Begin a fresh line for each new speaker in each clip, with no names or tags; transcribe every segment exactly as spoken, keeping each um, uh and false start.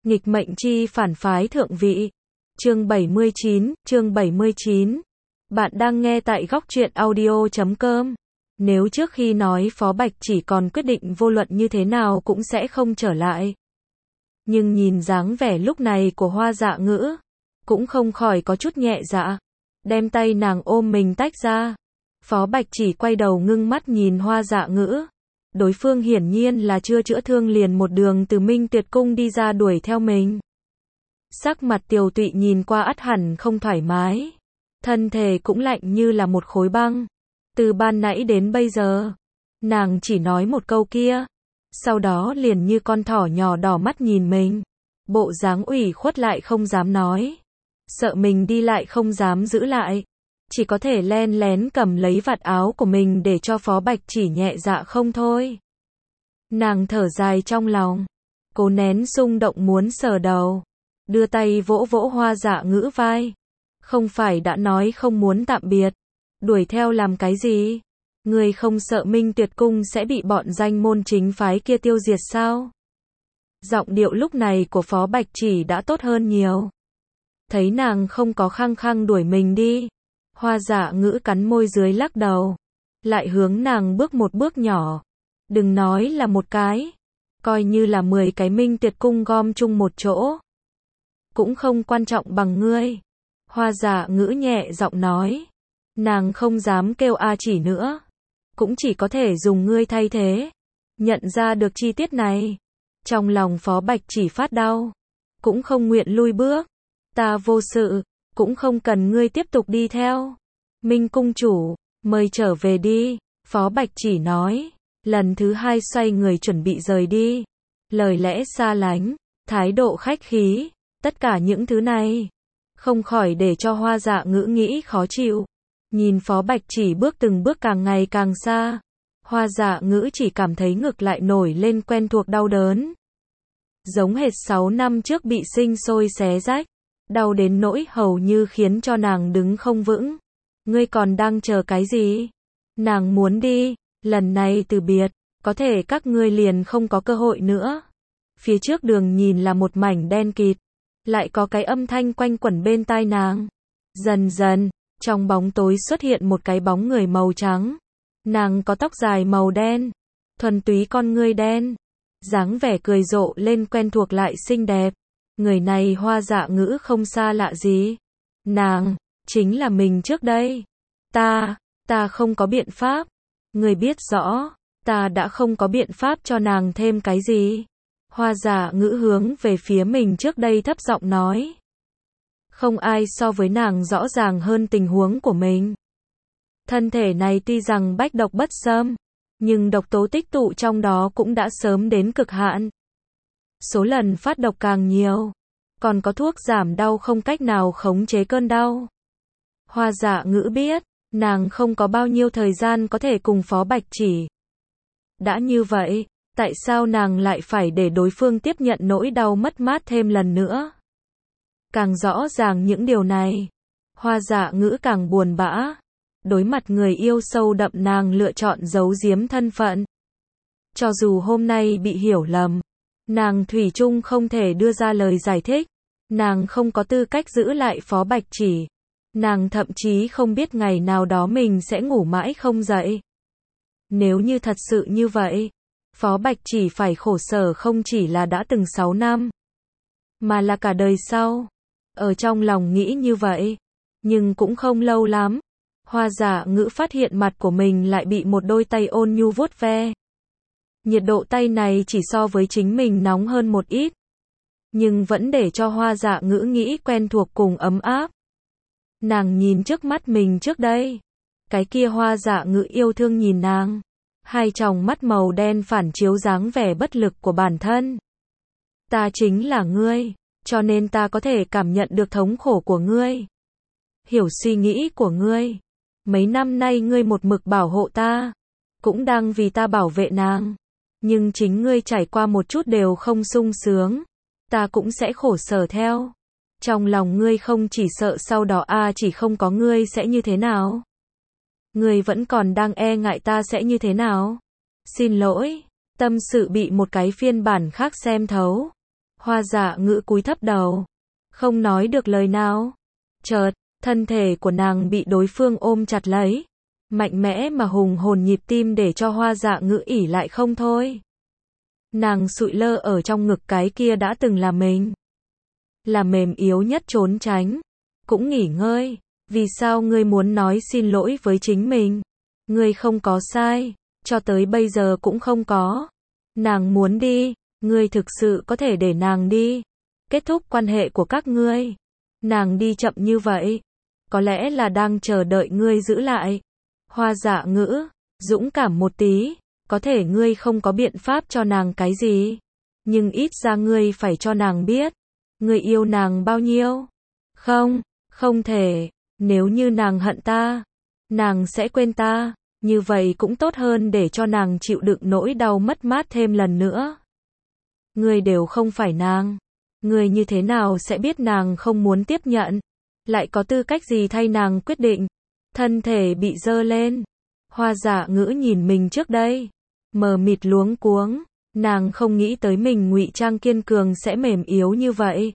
Nghịch mệnh chi phản phái thượng vị. Chương bảy mươi chín, chương bảy mươi chín. Bạn đang nghe tại góc truyện audio chấm com. Nếu trước khi nói Phó Bạch chỉ còn quyết định vô luận như thế nào cũng sẽ không trở lại. Nhưng nhìn dáng vẻ lúc này của Hoa Dạ Ngữ, cũng không khỏi có chút nhẹ dạ. Đem tay nàng ôm mình tách ra. Phó Bạch chỉ quay đầu ngưng mắt nhìn Hoa Dạ Ngữ. Đối phương hiển nhiên là chưa chữa thương liền một đường từ Minh Tuyệt Cung đi ra đuổi theo mình. Sắc mặt Tiều Tụy nhìn qua ắt hẳn không thoải mái. Thân thể cũng lạnh như là một khối băng. Từ ban nãy đến bây giờ, nàng chỉ nói một câu kia. Sau đó liền như con thỏ nhỏ đỏ mắt nhìn mình. Bộ dáng ủy khuất lại không dám nói. Sợ mình đi lại không dám giữ lại. Chỉ có thể len lén cầm lấy vạt áo của mình để cho Phó Bạch chỉ nhẹ dạ không thôi. Nàng thở dài trong lòng. Cố nén xung động muốn sờ đầu. Đưa tay vỗ vỗ Hoa Dạ Ngữ vai. Không phải đã nói không muốn tạm biệt. Đuổi theo làm cái gì? Người không sợ Minh Tuyệt Cung sẽ bị bọn danh môn chính phái kia tiêu diệt sao? Giọng điệu lúc này của Phó Bạch chỉ đã tốt hơn nhiều. Thấy nàng không có khăng khăng đuổi mình đi. Hoa Dạ Ngữ cắn môi dưới lắc đầu. Lại hướng nàng bước một bước nhỏ. Đừng nói là một cái. Coi như là mười cái Minh Tuyệt Cung gom chung một chỗ. Cũng không quan trọng bằng ngươi. Hoa Dạ Ngữ nhẹ giọng nói. Nàng không dám kêu a chỉ nữa. Cũng chỉ có thể dùng ngươi thay thế. Nhận ra được chi tiết này. Trong lòng Phó Bạch chỉ phát đau. Cũng không nguyện lui bước. Ta vô sự. Cũng không cần ngươi tiếp tục đi theo. Minh Cung chủ, mời trở về đi. Phó Bạch chỉ nói. Lần thứ hai xoay người chuẩn bị rời đi. Lời lẽ xa lánh. Thái độ khách khí. Tất cả những thứ này. Không khỏi để cho Hoa Dạ Ngữ nghĩ khó chịu. Nhìn Phó Bạch chỉ bước từng bước càng ngày càng xa. Hoa Dạ Ngữ chỉ cảm thấy ngực lại nổi lên quen thuộc đau đớn. Giống hệt sáu năm trước bị sinh sôi xé rách. Đau đến nỗi hầu như khiến cho nàng đứng không vững. Ngươi còn đang chờ cái gì? Nàng muốn đi. Lần này từ biệt. Có thể các ngươi liền không có cơ hội nữa. Phía trước đường nhìn là một mảnh đen kịt. Lại có cái âm thanh quanh quẩn bên tai nàng. Dần dần, trong bóng tối xuất hiện một cái bóng người màu trắng. Nàng có tóc dài màu đen. Thuần túy con ngươi đen. Dáng vẻ cười rộ lên quen thuộc lại xinh đẹp. Người này Hoa Dạ Ngữ không xa lạ gì. Nàng, chính là mình trước đây. Ta, ta không có biện pháp. Người biết rõ, ta đã không có biện pháp cho nàng thêm cái gì. Hoa Dạ Ngữ hướng về phía mình trước đây thấp giọng nói. Không ai so với nàng rõ ràng hơn tình huống của mình. Thân thể này tuy rằng bách độc bất xâm, nhưng độc tố tích tụ trong đó cũng đã sớm đến cực hạn. Số lần phát độc càng nhiều, còn có thuốc giảm đau không cách nào khống chế cơn đau. Hoa Dạ Ngữ biết, nàng không có bao nhiêu thời gian có thể cùng Phó Bạch chỉ. Đã như vậy, tại sao nàng lại phải để đối phương tiếp nhận nỗi đau mất mát thêm lần nữa? Càng rõ ràng những điều này, Hoa Dạ Ngữ càng buồn bã. Đối mặt người yêu sâu đậm nàng lựa chọn giấu giếm thân phận. Cho dù hôm nay bị hiểu lầm, nàng thủy chung không thể đưa ra lời giải thích. Nàng không có tư cách giữ lại Phó Bạch chỉ. Nàng thậm chí không biết ngày nào đó mình sẽ ngủ mãi không dậy. Nếu như thật sự như vậy, Phó Bạch chỉ phải khổ sở không chỉ là đã từng sáu năm, mà là cả đời sau. Ở trong lòng nghĩ như vậy, nhưng cũng không lâu lắm. Hoa Dạ Ngữ phát hiện mặt của mình lại bị một đôi tay ôn nhu vuốt ve. Nhiệt độ tay này chỉ so với chính mình nóng hơn một ít. Nhưng vẫn để cho Hoa Dạ Ngữ nghĩ quen thuộc cùng ấm áp. Nàng nhìn trước mắt mình trước đây. Cái kia Hoa Dạ Ngữ yêu thương nhìn nàng. Hai tròng mắt màu đen phản chiếu dáng vẻ bất lực của bản thân. Ta chính là ngươi, cho nên ta có thể cảm nhận được thống khổ của ngươi. Hiểu suy nghĩ của ngươi. Mấy năm nay ngươi một mực bảo hộ ta, cũng đang vì ta bảo vệ nàng. Nhưng chính ngươi trải qua một chút đều không sung sướng. Ta cũng sẽ khổ sở theo. Trong lòng ngươi không chỉ sợ sau đó a chỉ không có ngươi sẽ như thế nào. Ngươi vẫn còn đang e ngại ta sẽ như thế nào. Xin lỗi, tâm sự bị một cái phiên bản khác xem thấu. Hoa Dạ Ngữ cúi thấp đầu, không nói được lời nào. Chợt, thân thể của nàng bị đối phương ôm chặt lấy, mạnh mẽ mà hùng hồn nhịp tim để cho Hoa Dạ Ngữ ỉ lại không thôi. Nàng sụi lơ ở trong ngực cái kia đã từng là mình, là mềm yếu nhất trốn tránh, cũng nghỉ ngơi. Vì sao ngươi muốn nói xin lỗi với chính mình? Ngươi không có sai, cho tới bây giờ cũng không có. Nàng muốn đi, ngươi thực sự có thể để nàng đi, kết thúc quan hệ của các ngươi. Nàng đi chậm như vậy, có lẽ là đang chờ đợi ngươi giữ lại. Hoa Dạ Ngữ, dũng cảm một tí, có thể ngươi không có biện pháp cho nàng cái gì, nhưng ít ra ngươi phải cho nàng biết, ngươi yêu nàng bao nhiêu. Không, không thể, nếu như nàng hận ta, nàng sẽ quên ta, như vậy cũng tốt hơn để cho nàng chịu đựng nỗi đau mất mát thêm lần nữa. Ngươi đều không phải nàng, ngươi như thế nào sẽ biết nàng không muốn tiếp nhận, lại có tư cách gì thay nàng quyết định. Thân thể bị dơ lên, Hoa Dạ Ngữ nhìn mình trước đây, mờ mịt luống cuống, nàng không nghĩ tới mình ngụy trang kiên cường sẽ mềm yếu như vậy.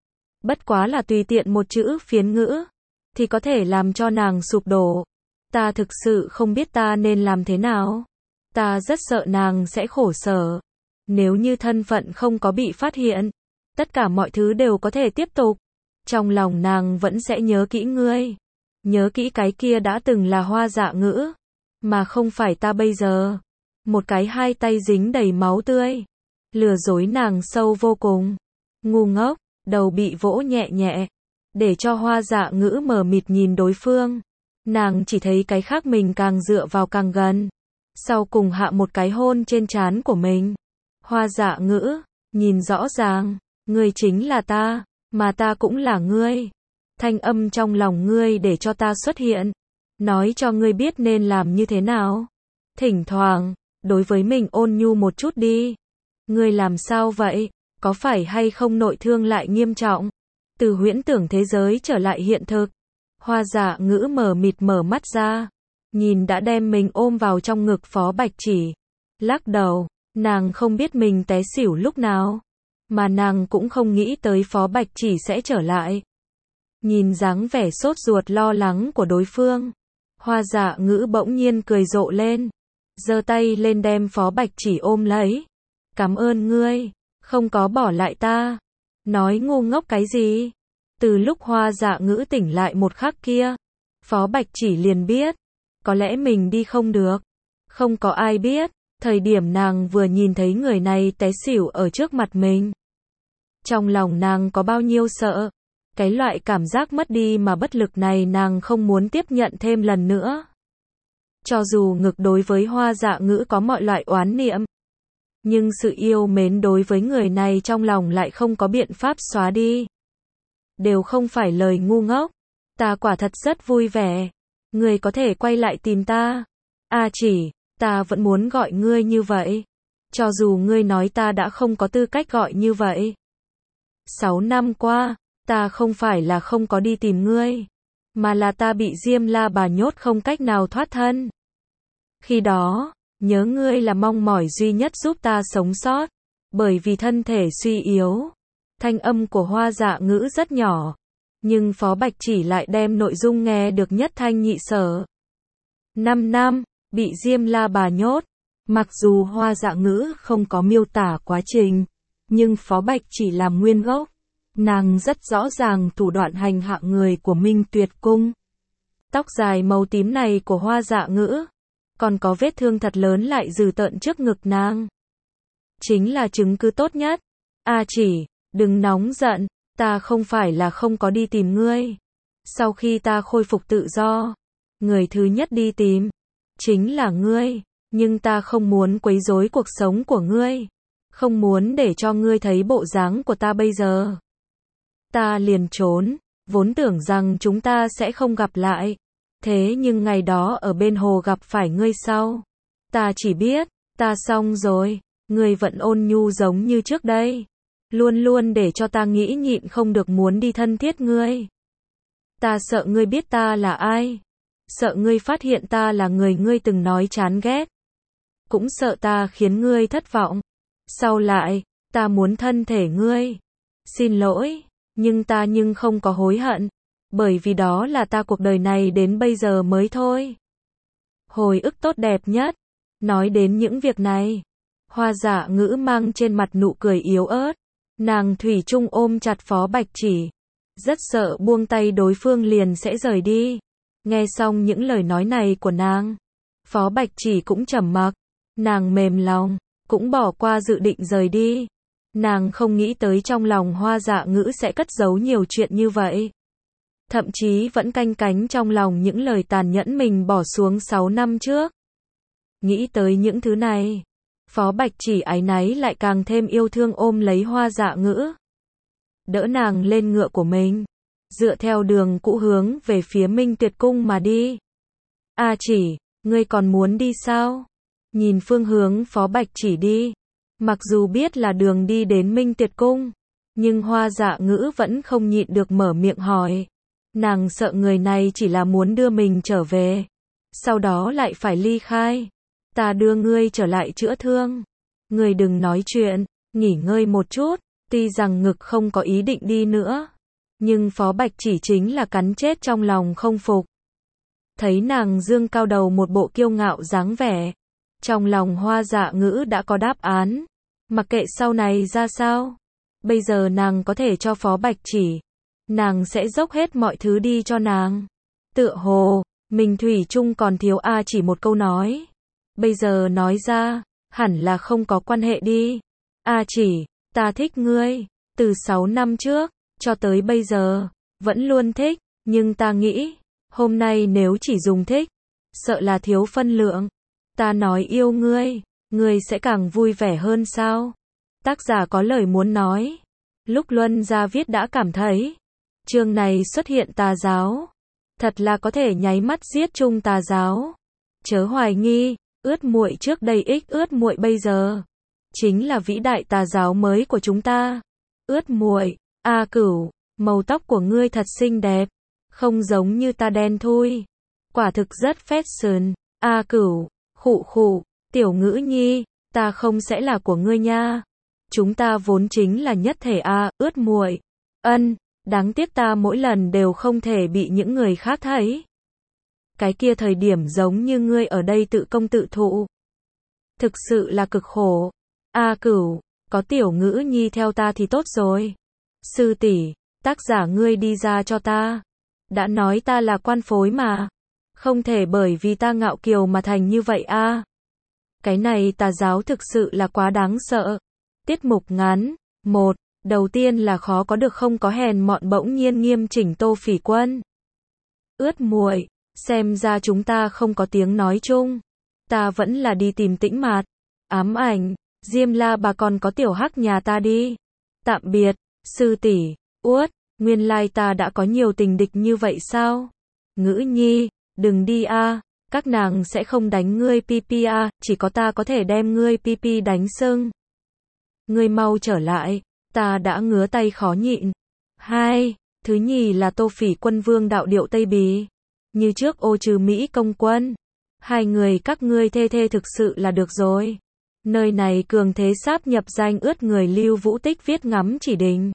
Bất quá là tùy tiện một chữ phiến ngữ, thì có thể làm cho nàng sụp đổ. Ta thực sự không biết ta nên làm thế nào. Ta rất sợ nàng sẽ khổ sở. Nếu như thân phận không có bị phát hiện, tất cả mọi thứ đều có thể tiếp tục. Trong lòng nàng vẫn sẽ nhớ kỹ ngươi. Nhớ kỹ cái kia đã từng là Hoa Dạ Ngữ, mà không phải ta bây giờ. Một cái hai tay dính đầy máu tươi, lừa dối nàng sâu vô cùng. Ngu ngốc, đầu bị vỗ nhẹ nhẹ, để cho Hoa Dạ Ngữ mờ mịt nhìn đối phương. Nàng chỉ thấy cái khác mình càng dựa vào càng gần. Sau cùng hạ một cái hôn trên trán của mình. Hoa Dạ Ngữ, nhìn rõ ràng, ngươi chính là ta, mà ta cũng là ngươi. Thanh âm trong lòng ngươi để cho ta xuất hiện, nói cho ngươi biết nên làm như thế nào. Thỉnh thoảng, đối với mình ôn nhu một chút đi. Ngươi làm sao vậy? Có phải hay không nội thương lại nghiêm trọng? Từ huyễn tưởng thế giới trở lại hiện thực. Hoa Dạ Ngữ mờ mịt mở mắt ra, nhìn đã đem mình ôm vào trong ngực Phó Bạch Chỉ. Lắc đầu, nàng không biết mình té xỉu lúc nào, mà nàng cũng không nghĩ tới Phó Bạch Chỉ sẽ trở lại. Nhìn dáng vẻ sốt ruột lo lắng của đối phương, Hoa Dạ Ngữ bỗng nhiên cười rộ lên, giơ tay lên đem Phó Bạch Chỉ ôm lấy. Cảm ơn ngươi, không có bỏ lại ta. Nói ngu ngốc cái gì? Từ lúc Hoa Dạ Ngữ tỉnh lại một khắc kia, Phó Bạch Chỉ liền biết, có lẽ mình đi không được. Không có ai biết, thời điểm nàng vừa nhìn thấy người này té xỉu ở trước mặt mình. Trong lòng nàng có bao nhiêu sợ. Cái loại cảm giác mất đi mà bất lực này nàng không muốn tiếp nhận thêm lần nữa. Cho dù ngực đối với Hoa Dạ Ngữ có mọi loại oán niệm, nhưng sự yêu mến đối với người này trong lòng lại không có biện pháp xóa đi. Đều không phải lời ngu ngốc. Ta quả thật rất vui vẻ. Ngươi có thể quay lại tìm ta. A Chỉ, ta vẫn muốn gọi ngươi như vậy. Cho dù ngươi nói ta đã không có tư cách gọi như vậy. Sáu năm qua, ta không phải là không có đi tìm ngươi, mà là ta bị Diêm La Bà nhốt không cách nào thoát thân. Khi đó, nhớ ngươi là mong mỏi duy nhất giúp ta sống sót, bởi vì thân thể suy yếu. Thanh âm của Hoa Dạ Ngữ rất nhỏ, nhưng Phó Bạch Chỉ lại đem nội dung nghe được nhất thanh nhị sở. Năm năm, bị Diêm La Bà nhốt. Mặc dù Hoa Dạ Ngữ không có miêu tả quá trình, nhưng Phó Bạch Chỉ làm nguyên gốc. Nàng rất rõ ràng thủ đoạn hành hạ người của Minh Tuyệt Cung. Tóc dài màu tím này của Hoa Dạ Ngữ, còn có vết thương thật lớn lại dừ tợn trước ngực nàng. Chính là chứng cứ tốt nhất. A Chỉ, đừng nóng giận, ta không phải là không có đi tìm ngươi. Sau khi ta khôi phục tự do, người thứ nhất đi tìm, chính là ngươi, nhưng ta không muốn quấy rối cuộc sống của ngươi. Không muốn để cho ngươi thấy bộ dáng của ta bây giờ. Ta liền trốn, vốn tưởng rằng chúng ta sẽ không gặp lại. Thế nhưng ngày đó ở bên hồ gặp phải ngươi sau. Ta chỉ biết, ta xong rồi, ngươi vẫn ôn nhu giống như trước đây. Luôn luôn để cho ta nghĩ nhịn không được muốn đi thân thiết ngươi. Ta sợ ngươi biết ta là ai. Sợ ngươi phát hiện ta là người ngươi từng nói chán ghét. Cũng sợ ta khiến ngươi thất vọng. Sau lại, ta muốn thân thể ngươi. Xin lỗi, nhưng ta nhưng không có hối hận, bởi vì đó là ta cuộc đời này đến bây giờ mới thôi. Hồi ức tốt đẹp nhất. Nói đến những việc này, Hoa Dạ Ngữ mang trên mặt nụ cười yếu ớt. Nàng thủy chung ôm chặt Phó Bạch Chỉ, rất sợ buông tay đối phương liền sẽ rời đi. Nghe xong những lời nói này của nàng, Phó Bạch Chỉ cũng trầm mặc, nàng mềm lòng, cũng bỏ qua dự định rời đi. Nàng không nghĩ tới trong lòng Hoa Dạ Ngữ sẽ cất giấu nhiều chuyện như vậy. Thậm chí vẫn canh cánh trong lòng những lời tàn nhẫn mình bỏ xuống sáu năm trước. Nghĩ tới những thứ này, Phó Bạch Chỉ áy náy lại càng thêm yêu thương ôm lấy Hoa Dạ Ngữ. Đỡ nàng lên ngựa của mình, dựa theo đường cũ hướng về phía Minh Tuyệt Cung mà đi. A Chỉ, ngươi còn muốn đi sao? Nhìn phương hướng Phó Bạch Chỉ đi, mặc dù biết là đường đi đến Minh Tuyệt Cung, nhưng Hoa Dạ Ngữ vẫn không nhịn được mở miệng hỏi. Nàng sợ người này chỉ là muốn đưa mình trở về, sau đó lại phải ly khai. Ta đưa ngươi trở lại chữa thương. Ngươi đừng nói chuyện, nghỉ ngơi một chút. Tuy rằng ngực không có ý định đi nữa, nhưng Phó Bạch Chỉ chính là cắn chết trong lòng không phục. Thấy nàng dương cao đầu một bộ kiêu ngạo dáng vẻ, trong lòng Hoa Dạ Ngữ đã có đáp án. Mặc kệ sau này ra sao, bây giờ nàng có thể cho Phó Bạch Chỉ, nàng sẽ dốc hết mọi thứ đi cho nàng. Tựa hồ, mình thủy chung còn thiếu A Chỉ một câu nói. Bây giờ nói ra, hẳn là không có quan hệ đi. A Chỉ, ta thích ngươi, từ sáu năm trước, cho tới bây giờ, vẫn luôn thích, nhưng ta nghĩ, hôm nay nếu chỉ dùng thích, sợ là thiếu phân lượng. Ta nói yêu ngươi, ngươi sẽ càng vui vẻ hơn sao? Tác giả có lời muốn nói. Lúc Luân ra viết đã cảm thấy, chương này xuất hiện tà giáo, thật là có thể nháy mắt giết chung tà giáo. Chớ hoài nghi, ướt muội trước đây ích ướt muội bây giờ, chính là vĩ đại tà giáo mới của chúng ta. Ướt muội, A Cửu, màu tóc của ngươi thật xinh đẹp, không giống như ta đen thui, quả thực rất fashion. A Cửu, khụ khụ, Tiểu Ngữ Nhi, ta không sẽ là của ngươi nha. Chúng ta vốn chính là nhất thể a, ướt muội. Ân, đáng tiếc ta mỗi lần đều không thể bị những người khác thấy. Cái kia thời điểm giống như ngươi ở đây tự công tự thụ. Thực sự là cực khổ. A Cửu, có Tiểu Ngữ Nhi theo ta thì tốt rồi. Sư tỷ, tác giả ngươi đi ra cho ta. Đã nói ta là quan phối mà. Không thể bởi vì ta ngạo kiều mà thành như vậy a. Cái này tà giáo thực sự là quá đáng sợ. Tiết mục ngắn. Một. Đầu tiên là khó có được không có hèn mọn bỗng nhiên nghiêm chỉnh Tô Phỉ Quân. Ướt muội, xem ra chúng ta không có tiếng nói chung. Ta vẫn là đi tìm Tĩnh Mạt. Ám Ảnh, Diêm La bà còn có Tiểu Hắc nhà ta đi. Tạm biệt, sư tỷ. Uất, nguyên lai ta đã có nhiều tình địch như vậy sao? Ngữ Nhi, đừng đi a, các nàng sẽ không đánh ngươi pi pi a, chỉ có ta có thể đem ngươi pi pi đánh sưng. Ngươi mau trở lại, ta đã ngứa tay khó nhịn. Hai, thứ nhì là Tô Phỉ Quân vương đạo điệu Tây Bì. Như trước ô trừ Mỹ công quân. Hai người các ngươi thê thê thực sự là được rồi. Nơi này cường thế sáp nhập danh ướt người Lưu Vũ Tích viết ngắm chỉ đình.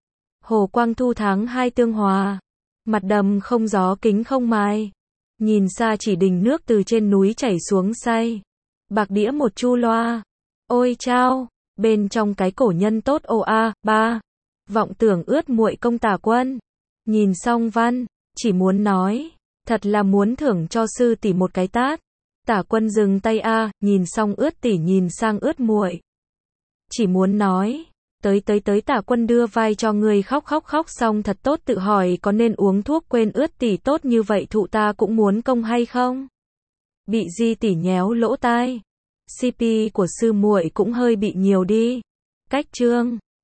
Hồ Quang Thu tháng hai tương hòa. Mặt đầm không gió kính không mai. Nhìn xa chỉ đình nước từ trên núi chảy xuống say. Bạc đĩa một chu loa. Ôi chao, bên trong cái cổ nhân tốt ô a, ba. Vọng tưởng ướt muội công tả quân. Nhìn xong văn, chỉ muốn nói, thật là muốn thưởng cho sư tỷ một cái tát. Tả quân dừng tay a, nhìn xong ướt tỷ nhìn sang ướt muội. Chỉ muốn nói, tới tới tới tả quân đưa vai cho người khóc khóc khóc xong thật tốt tự hỏi có nên uống thuốc quên ướt tỷ tốt như vậy thụ ta cũng muốn công hay không? Bị Di tỷ nhéo lỗ tai. xê pê của sư muội cũng hơi bị nhiều đi. Cách chương